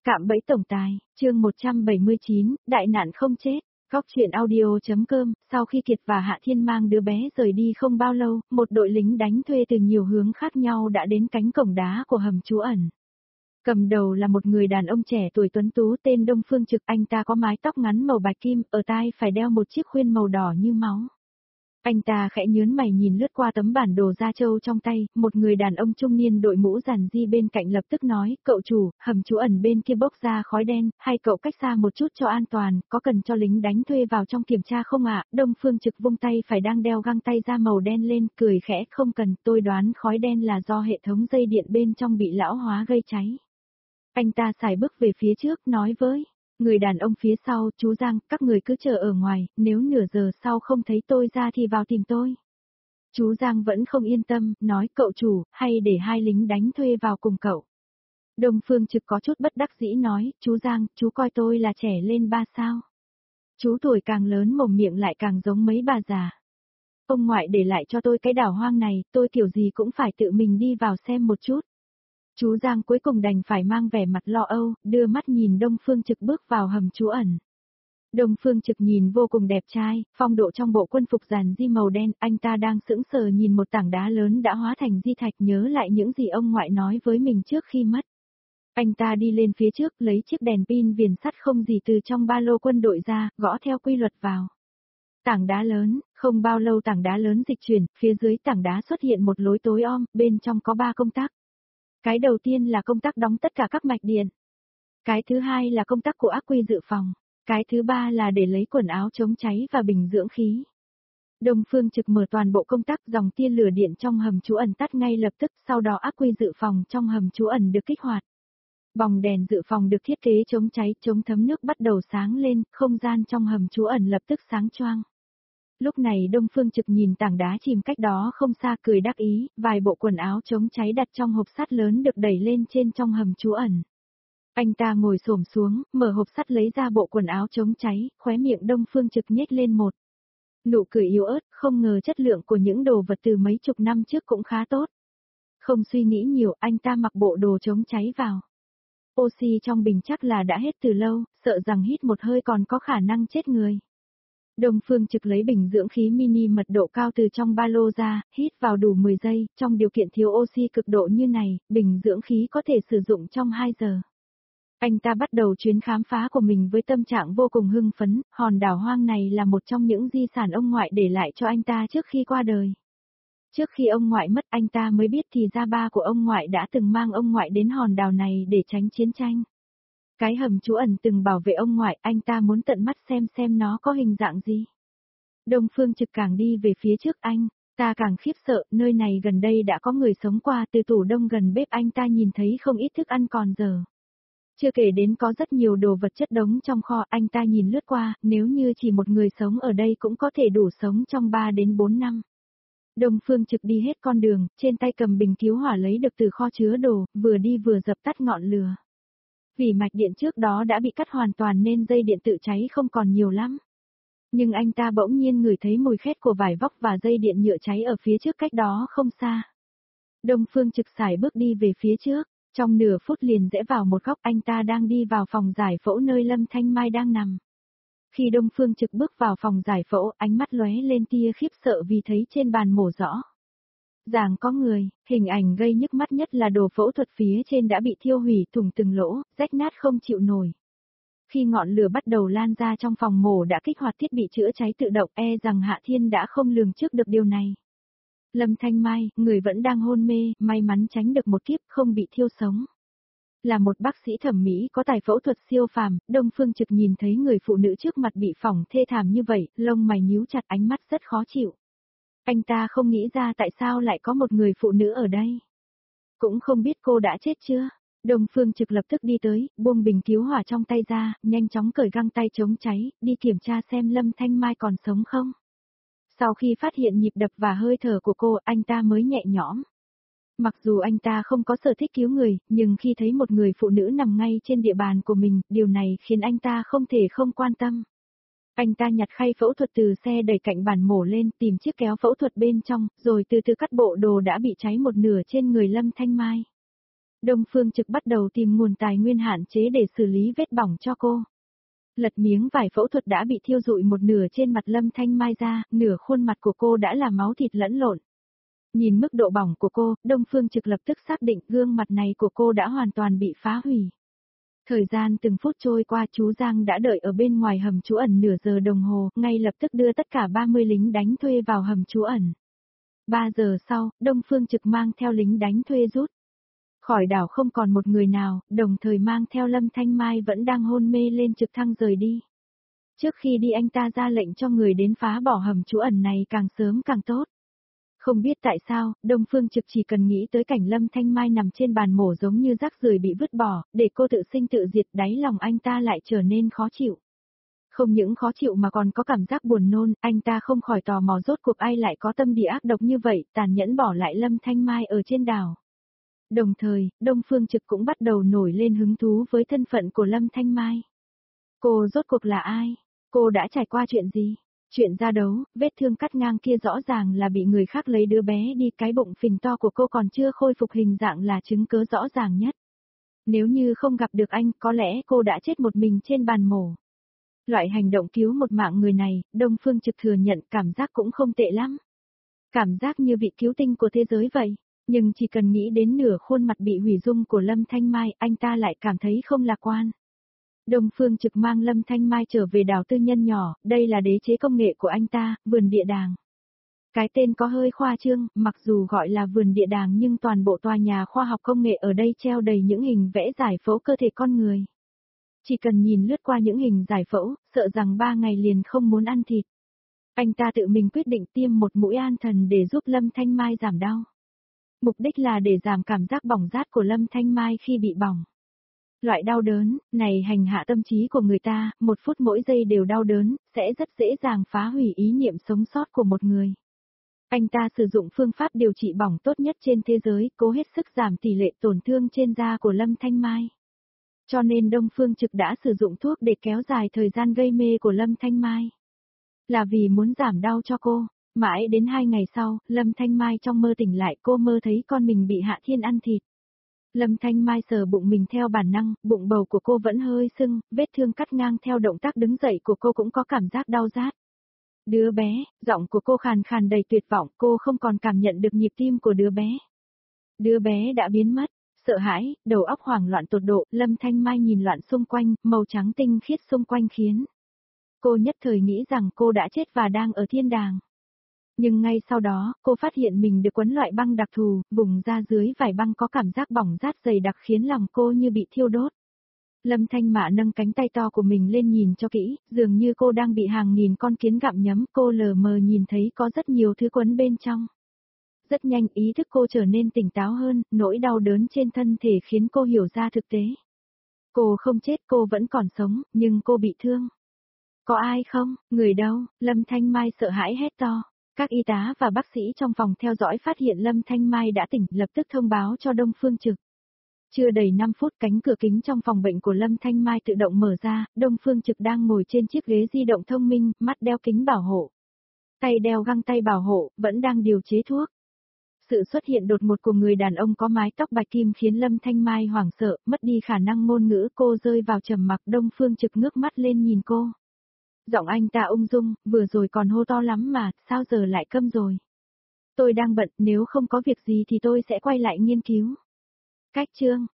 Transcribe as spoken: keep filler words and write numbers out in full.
Cạm bẫy tổng tài, chương một trăm bảy mươi chín, đại nạn không chết. Góc truyện audio.com, sau khi Kiệt và Hạ Thiên mang đứa bé rời đi không bao lâu, một đội lính đánh thuê từ nhiều hướng khác nhau đã đến cánh cổng đá của hầm trú ẩn. Cầm đầu là một người đàn ông trẻ tuổi tuấn tú tên Đông Phương Trực, anh ta có mái tóc ngắn màu bạch kim, ở tai phải đeo một chiếc khuyên màu đỏ như máu. Anh ta khẽ nhướng mày nhìn lướt qua tấm bản đồ da trâu trong tay, một người đàn ông trung niên đội mũ giản di bên cạnh lập tức nói, cậu chủ, hầm trú ẩn bên kia bốc ra khói đen, hay cậu cách xa một chút cho an toàn, có cần cho lính đánh thuê vào trong kiểm tra không ạ? Đông Phương Trực vung tay phải đang đeo găng tay da màu đen lên, cười khẽ, không cần, tôi đoán khói đen là do hệ thống dây điện bên trong bị lão hóa gây cháy. Anh ta sải bước về phía trước, nói với người đàn ông phía sau, chú Giang, các người cứ chờ ở ngoài, nếu nửa giờ sau không thấy tôi ra thì vào tìm tôi. Chú Giang vẫn không yên tâm, nói cậu chủ, hay để hai lính đánh thuê vào cùng cậu. Đông Phương Trực có chút bất đắc dĩ nói, chú Giang, chú coi tôi là trẻ lên ba sao. Chú tuổi càng lớn mồm miệng lại càng giống mấy bà già. Ông ngoại để lại cho tôi cái đảo hoang này, tôi kiểu gì cũng phải tự mình đi vào xem một chút. Chú Giang cuối cùng đành phải mang vẻ mặt lo âu, đưa mắt nhìn Đông Phương Trực bước vào hầm trú ẩn. Đông Phương Trực nhìn vô cùng đẹp trai, phong độ trong bộ quân phục giản di màu đen, anh ta đang sững sờ nhìn một tảng đá lớn đã hóa thành di thạch, nhớ lại những gì ông ngoại nói với mình trước khi mất. Anh ta đi lên phía trước, lấy chiếc đèn pin viền sắt không gì từ trong ba lô quân đội ra, gõ theo quy luật vào. Tảng đá lớn, không bao lâu tảng đá lớn dịch chuyển, phía dưới tảng đá xuất hiện một lối tối om, bên trong có ba công tắc. Cái đầu tiên là công tắc đóng tất cả các mạch điện. Cái thứ hai là công tắc của ắc quy dự phòng. Cái thứ ba là để lấy quần áo chống cháy và bình dưỡng khí. Đông Phương Trực mở toàn bộ công tắc, dòng tia lửa điện trong hầm trú ẩn tắt ngay lập tức, sau đó ắc quy dự phòng trong hầm trú ẩn được kích hoạt. Bóng đèn dự phòng được thiết kế chống cháy, chống thấm nước bắt đầu sáng lên, không gian trong hầm trú ẩn lập tức sáng choang. Lúc này Đông Phương Trực nhìn tảng đá chìm cách đó không xa, cười đắc ý, vài bộ quần áo chống cháy đặt trong hộp sắt lớn được đẩy lên trên trong hầm trú ẩn. Anh ta ngồi xổm xuống, mở hộp sắt lấy ra bộ quần áo chống cháy, khóe miệng Đông Phương Trực nhếch lên một nụ cười yếu ớt, không ngờ chất lượng của những đồ vật từ mấy chục năm trước cũng khá tốt. Không suy nghĩ nhiều, anh ta mặc bộ đồ chống cháy vào. Oxy trong bình chắc là đã hết từ lâu, sợ rằng hít một hơi còn có khả năng chết người. Đông Phương Trực lấy bình dưỡng khí mini mật độ cao từ trong ba lô ra, hít vào đủ mười giây, trong điều kiện thiếu oxy cực độ như này, bình dưỡng khí có thể sử dụng trong hai giờ. Anh ta bắt đầu chuyến khám phá của mình với tâm trạng vô cùng hưng phấn, hòn đảo hoang này là một trong những di sản ông ngoại để lại cho anh ta trước khi qua đời. Trước khi ông ngoại mất anh ta mới biết thì ra ba của ông ngoại đã từng mang ông ngoại đến hòn đảo này để tránh chiến tranh. Cái hầm trú ẩn từng bảo vệ ông ngoại, anh ta muốn tận mắt xem xem nó có hình dạng gì. Đông Phương Trực càng đi về phía trước anh, ta càng khiếp sợ, nơi này gần đây đã có người sống qua, từ tủ đông gần bếp anh ta nhìn thấy không ít thức ăn còn dở. Chưa kể đến có rất nhiều đồ vật chất đống trong kho, anh ta nhìn lướt qua, nếu như chỉ một người sống ở đây cũng có thể đủ sống trong ba đến bốn năm. Đông Phương Trực đi hết con đường, trên tay cầm bình cứu hỏa lấy được từ kho chứa đồ, vừa đi vừa dập tắt ngọn lửa. Vì mạch điện trước đó đã bị cắt hoàn toàn nên dây điện tự cháy không còn nhiều lắm. Nhưng anh ta bỗng nhiên ngửi thấy mùi khét của vải vóc và dây điện nhựa cháy ở phía trước cách đó không xa. Đông Phương Trực sải bước đi về phía trước, trong nửa phút liền rẽ vào một góc, anh ta đang đi vào phòng giải phẫu nơi Lâm Thanh Mai đang nằm. Khi Đông Phương Trực bước vào phòng giải phẫu, ánh mắt lóe lên tia khiếp sợ vì thấy trên bàn mổ rõ ràng có người, hình ảnh gây nhức mắt nhất là đồ phẫu thuật phía trên đã bị thiêu hủy, thủng từng lỗ, rách nát không chịu nổi. Khi ngọn lửa bắt đầu lan ra trong phòng mổ đã kích hoạt thiết bị chữa cháy tự động, e rằng Hạ Thiên đã không lường trước được điều này. Lâm Thanh Mai, người vẫn đang hôn mê, may mắn tránh được một kiếp, không bị thiêu sống. Là một bác sĩ thẩm mỹ có tài phẫu thuật siêu phàm, Đông Phương Trực nhìn thấy người phụ nữ trước mặt bị phỏng thê thảm như vậy, lông mày nhíu chặt, ánh mắt rất khó chịu. Anh ta không nghĩ ra tại sao lại có một người phụ nữ ở đây. Cũng không biết cô đã chết chưa. Đông Phương Trực lập tức đi tới, buông bình cứu hỏa trong tay ra, nhanh chóng cởi găng tay chống cháy, đi kiểm tra xem Lâm Thanh Mai còn sống không. Sau khi phát hiện nhịp đập và hơi thở của cô, anh ta mới nhẹ nhõm. Mặc dù anh ta không có sở thích cứu người, nhưng khi thấy một người phụ nữ nằm ngay trên địa bàn của mình, điều này khiến anh ta không thể không quan tâm. Anh ta nhặt khay phẫu thuật từ xe đẩy cạnh bàn mổ lên, tìm chiếc kéo phẫu thuật bên trong, rồi từ từ cắt bộ đồ đã bị cháy một nửa trên người Lâm Thanh Mai. Đông Phương Trực bắt đầu tìm nguồn tài nguyên hạn chế để xử lý vết bỏng cho cô. Lật miếng vải phẫu thuật đã bị thiêu rụi một nửa trên mặt Lâm Thanh Mai ra, nửa khuôn mặt của cô đã là máu thịt lẫn lộn. Nhìn mức độ bỏng của cô, Đông Phương Trực lập tức xác định gương mặt này của cô đã hoàn toàn bị phá hủy. Thời gian từng phút trôi qua, chú Giang đã đợi ở bên ngoài hầm trú ẩn nửa giờ đồng hồ, ngay lập tức đưa tất cả ba mươi lính đánh thuê vào hầm trú ẩn. ba giờ sau, Đông Phương Trực mang theo lính đánh thuê rút khỏi đảo không còn một người nào, đồng thời mang theo Lâm Thanh Mai vẫn đang hôn mê lên trực thăng rời đi. Trước khi đi anh ta ra lệnh cho người đến phá bỏ hầm trú ẩn này càng sớm càng tốt. Không biết tại sao, Đông Phương Trực chỉ cần nghĩ tới cảnh Lâm Thanh Mai nằm trên bàn mổ giống như rác rưởi bị vứt bỏ, để cô tự sinh tự diệt, đáy lòng anh ta lại trở nên khó chịu. Không những khó chịu mà còn có cảm giác buồn nôn, anh ta không khỏi tò mò rốt cuộc ai lại có tâm địa ác độc như vậy, tàn nhẫn bỏ lại Lâm Thanh Mai ở trên đảo. Đồng thời, Đông Phương Trực cũng bắt đầu nổi lên hứng thú với thân phận của Lâm Thanh Mai. Cô rốt cuộc là ai? Cô đã trải qua chuyện gì? Chuyện ra đấu, vết thương cắt ngang kia rõ ràng là bị người khác lấy đứa bé đi, cái bụng phình to của cô còn chưa khôi phục hình dạng là chứng cớ rõ ràng nhất. Nếu như không gặp được anh, có lẽ cô đã chết một mình trên bàn mổ. Loại hành động cứu một mạng người này, Đông Phương Trực thừa nhận cảm giác cũng không tệ lắm. Cảm giác như vị cứu tinh của thế giới vậy. Nhưng chỉ cần nghĩ đến nửa khuôn mặt bị hủy dung của Lâm Thanh Mai, anh ta lại cảm thấy không lạc quan. Đông Phương Trực mang Lâm Thanh Mai trở về đảo tư nhân nhỏ, đây là đế chế công nghệ của anh ta, vườn địa đàng. Cái tên có hơi khoa trương, mặc dù gọi là vườn địa đàng nhưng toàn bộ tòa nhà khoa học công nghệ ở đây treo đầy những hình vẽ giải phẫu cơ thể con người. Chỉ cần nhìn lướt qua những hình giải phẫu, sợ rằng ba ngày liền không muốn ăn thịt. Anh ta tự mình quyết định tiêm một mũi an thần để giúp Lâm Thanh Mai giảm đau. Mục đích là để giảm cảm giác bỏng rát của Lâm Thanh Mai khi bị bỏng. Loại đau đớn này hành hạ tâm trí của người ta, một phút mỗi giây đều đau đớn, sẽ rất dễ dàng phá hủy ý niệm sống sót của một người. Anh ta sử dụng phương pháp điều trị bỏng tốt nhất trên thế giới, cố hết sức giảm tỷ lệ tổn thương trên da của Lâm Thanh Mai. Cho nên Đông Phương Trực đã sử dụng thuốc để kéo dài thời gian gây mê của Lâm Thanh Mai. Là vì muốn giảm đau cho cô. Mãi đến hai ngày sau, Lâm Thanh Mai trong mơ tỉnh lại, cô mơ thấy con mình bị Hạ Thiên ăn thịt. Lâm Thanh Mai sờ bụng mình theo bản năng, bụng bầu của cô vẫn hơi sưng, vết thương cắt ngang theo động tác đứng dậy của cô cũng có cảm giác đau rát. Đứa bé, giọng của cô khàn khàn đầy tuyệt vọng, cô không còn cảm nhận được nhịp tim của đứa bé. Đứa bé đã biến mất, sợ hãi, đầu óc hoảng loạn tột độ, Lâm Thanh Mai nhìn loạn xung quanh, màu trắng tinh khiết xung quanh khiến cô nhất thời nghĩ rằng cô đã chết và đang ở thiên đàng. Nhưng ngay sau đó, cô phát hiện mình được quấn loại băng đặc thù, vùng da dưới vải băng có cảm giác bỏng rát dày đặc khiến lòng cô như bị thiêu đốt. Lâm Thanh Mạ nâng cánh tay to của mình lên nhìn cho kỹ, dường như cô đang bị hàng nghìn con kiến gặm nhấm, cô lờ mờ nhìn thấy có rất nhiều thứ quấn bên trong. Rất nhanh ý thức cô trở nên tỉnh táo hơn, nỗi đau đớn trên thân thể khiến cô hiểu ra thực tế. Cô không chết, cô vẫn còn sống, nhưng cô bị thương. Có ai không? Người đâu? Lâm Thanh Mai sợ hãi hét to. Các y tá và bác sĩ trong phòng theo dõi phát hiện Lâm Thanh Mai đã tỉnh, lập tức thông báo cho Đông Phương Trực. Chưa đầy năm phút, cánh cửa kính trong phòng bệnh của Lâm Thanh Mai tự động mở ra, Đông Phương Trực đang ngồi trên chiếc ghế di động thông minh, mắt đeo kính bảo hộ. Tay đeo găng tay bảo hộ, vẫn đang điều chế thuốc. Sự xuất hiện đột ngột của người đàn ông có mái tóc bạch kim khiến Lâm Thanh Mai hoảng sợ, mất đi khả năng ngôn ngữ, cô rơi vào trầm mặc. Đông Phương Trực ngước mắt lên nhìn cô. Giọng anh ta ung dung, vừa rồi còn hô to lắm mà, sao giờ lại câm rồi? Tôi đang bận, nếu không có việc gì thì tôi sẽ quay lại nghiên cứu. Cách chương